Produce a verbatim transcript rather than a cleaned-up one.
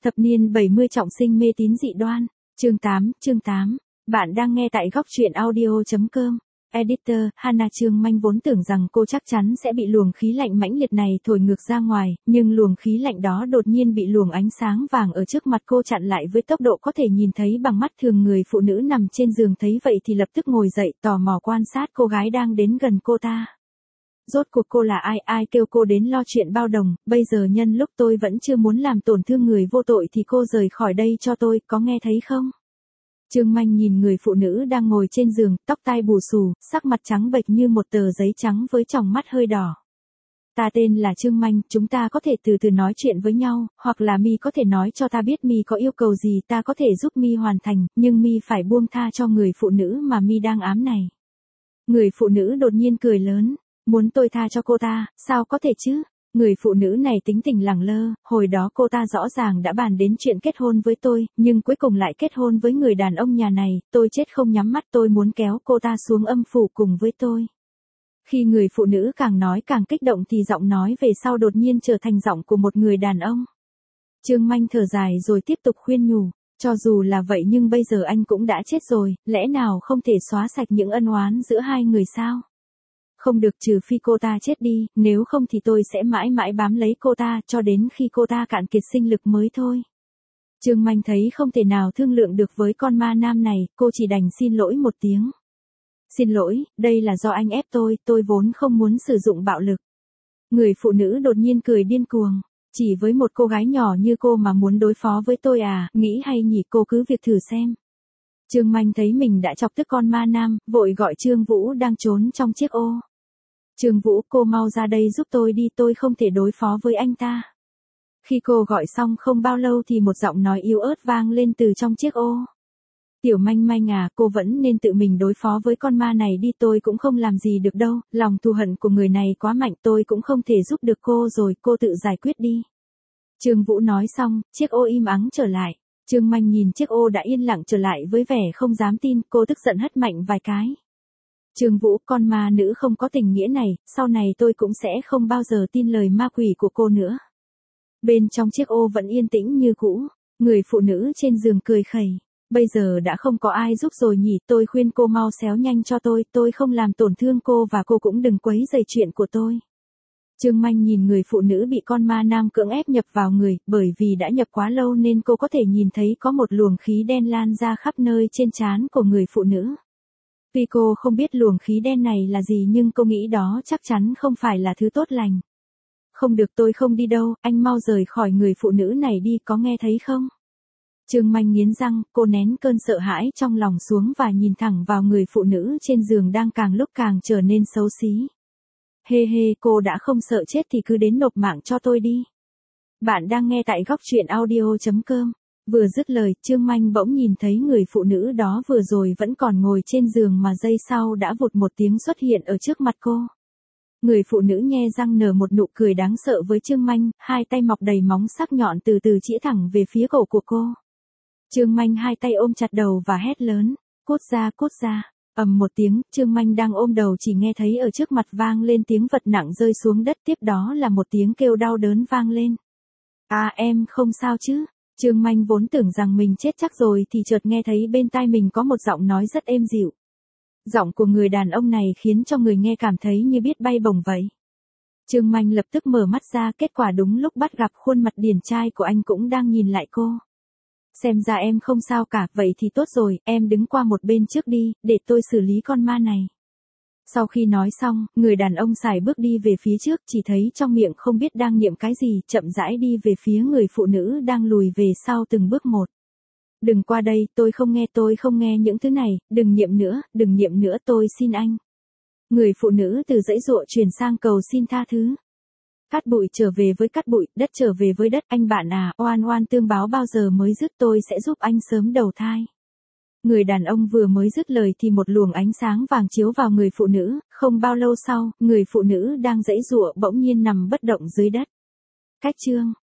Thập niên bảy mươi trọng sinh mê tín dị đoan. Chương tám, chương tám. Bạn đang nghe tại góc truyện audio.com. Editor, Hana Trương Manh vốn tưởng rằng cô chắc chắn sẽ bị luồng khí lạnh mãnh liệt này thổi ngược ra ngoài, nhưng luồng khí lạnh đó đột nhiên bị luồng ánh sáng vàng ở trước mặt cô chặn lại với tốc độ có thể nhìn thấy bằng mắt thường. Người phụ nữ nằm trên giường thấy vậy thì lập tức ngồi dậy, tò mò quan sát cô gái đang đến gần cô ta. Rốt cuộc cô là ai, ai kêu cô đến lo chuyện bao đồng, bây giờ nhân lúc tôi vẫn chưa muốn làm tổn thương người vô tội thì cô rời khỏi đây cho tôi, có nghe thấy không? Trương Manh nhìn người phụ nữ đang ngồi trên giường, tóc tai bù xù, sắc mặt trắng bệch như một tờ giấy trắng với tròng mắt hơi đỏ. Ta tên là Trương Manh, chúng ta có thể từ từ nói chuyện với nhau, hoặc là Mi có thể nói cho ta biết Mi có yêu cầu gì ta có thể giúp Mi hoàn thành, nhưng Mi phải buông tha cho người phụ nữ mà Mi đang ám này. Người phụ nữ đột nhiên cười lớn, muốn tôi tha cho cô ta, sao có thể chứ? Người phụ nữ này tính tình lẳng lơ, hồi đó cô ta rõ ràng đã bàn đến chuyện kết hôn với tôi, nhưng cuối cùng lại kết hôn với người đàn ông nhà này, tôi chết không nhắm mắt, tôi muốn kéo cô ta xuống âm phủ cùng với tôi. Khi người phụ nữ càng nói càng kích động thì giọng nói về sau đột nhiên trở thành giọng của một người đàn ông. Trương Manh thở dài rồi tiếp tục khuyên nhủ, cho dù là vậy nhưng bây giờ anh cũng đã chết rồi, lẽ nào không thể xóa sạch những ân oán giữa hai người sao? Không được, trừ phi cô ta chết đi, nếu không thì tôi sẽ mãi mãi bám lấy cô ta cho đến khi cô ta cạn kiệt sinh lực mới thôi. Trương Manh thấy không thể nào thương lượng được với con ma nam này, cô chỉ đành xin lỗi một tiếng. Xin lỗi, đây là do anh ép tôi, tôi vốn không muốn sử dụng bạo lực. Người phụ nữ đột nhiên cười điên cuồng, chỉ với một cô gái nhỏ như cô mà muốn đối phó với tôi à, nghĩ hay nhỉ, cô cứ việc thử xem. Trương Manh thấy mình đã chọc tức con ma nam, vội gọi Trương Vũ đang trốn trong chiếc ô. Trương Vũ, cô mau ra đây giúp tôi đi, tôi không thể đối phó với anh ta. Khi cô gọi xong không bao lâu thì một giọng nói yếu ớt vang lên từ trong chiếc ô. Tiểu Manh Manh à, cô vẫn nên tự mình đối phó với con ma này đi, tôi cũng không làm gì được đâu, lòng thù hận của người này quá mạnh, tôi cũng không thể giúp được cô rồi, cô tự giải quyết đi. Trương Vũ nói xong, chiếc ô im ắng trở lại. Trương Manh nhìn chiếc ô đã yên lặng trở lại với vẻ không dám tin, cô tức giận hất mạnh vài cái. Trương Vũ, con ma nữ không có tình nghĩa này, sau này tôi cũng sẽ không bao giờ tin lời ma quỷ của cô nữa. Bên trong chiếc ô vẫn yên tĩnh như cũ, người phụ nữ trên giường cười khẩy. Bây giờ đã không có ai giúp rồi nhỉ, tôi khuyên cô mau xéo nhanh cho tôi, tôi không làm tổn thương cô và cô cũng đừng quấy rầy chuyện của tôi. Trương Manh nhìn người phụ nữ bị con ma nam cưỡng ép nhập vào người, bởi vì đã nhập quá lâu nên cô có thể nhìn thấy có một luồng khí đen lan ra khắp nơi trên trán của người phụ nữ. Tuy cô không biết luồng khí đen này là gì nhưng cô nghĩ đó chắc chắn không phải là thứ tốt lành. Không được, tôi không đi đâu, anh mau rời khỏi người phụ nữ này đi, có nghe thấy không? Trương Manh nghiến răng, cô nén cơn sợ hãi trong lòng xuống và nhìn thẳng vào người phụ nữ trên giường đang càng lúc càng trở nên xấu xí. Hê hê, cô đã không sợ chết thì cứ đến nộp mạng cho tôi đi. Bạn đang nghe tại góc truyện audio.com. Vừa dứt lời, Trương Manh bỗng nhìn thấy người phụ nữ đó vừa rồi vẫn còn ngồi trên giường mà giây sau đã vụt một tiếng xuất hiện ở trước mặt cô. Người phụ nữ nhe răng nở một nụ cười đáng sợ với Trương Manh, hai tay mọc đầy móng sắc nhọn từ từ chĩa thẳng về phía cổ của cô. Trương Manh hai tay ôm chặt đầu và hét lớn, cút ra, cút ra. Ầm một tiếng, Trương Manh đang ôm đầu chỉ nghe thấy ở trước mặt vang lên tiếng vật nặng rơi xuống đất, tiếp đó là một tiếng kêu đau đớn vang lên. À, em không sao chứ? Trương Manh vốn tưởng rằng mình chết chắc rồi thì chợt nghe thấy bên tai mình có một giọng nói rất êm dịu. Giọng của người đàn ông này khiến cho người nghe cảm thấy như biết bay bổng vậy. Trương Manh lập tức mở mắt ra, kết quả đúng lúc bắt gặp khuôn mặt điển trai của anh cũng đang nhìn lại cô. Xem ra em không sao cả, vậy thì tốt rồi, em đứng qua một bên trước đi, để tôi xử lý con ma này. Sau khi nói xong, người đàn ông sải bước đi về phía trước, chỉ thấy trong miệng không biết đang niệm cái gì, chậm rãi đi về phía người phụ nữ đang lùi về sau từng bước một. Đừng qua đây, tôi không nghe, tôi không nghe những thứ này, đừng niệm nữa, đừng niệm nữa, tôi xin anh. Người phụ nữ từ dãy dụa chuyển sang cầu xin tha thứ. Cát bụi trở về với cát bụi, đất trở về với đất, anh bạn à, oan oan tương báo bao giờ mới dứt, tôi sẽ giúp anh sớm đầu thai. Người đàn ông vừa mới dứt lời thì một luồng ánh sáng vàng chiếu vào người phụ nữ, không bao lâu sau, người phụ nữ đang giãy giụa bỗng nhiên nằm bất động dưới đất. Cách chương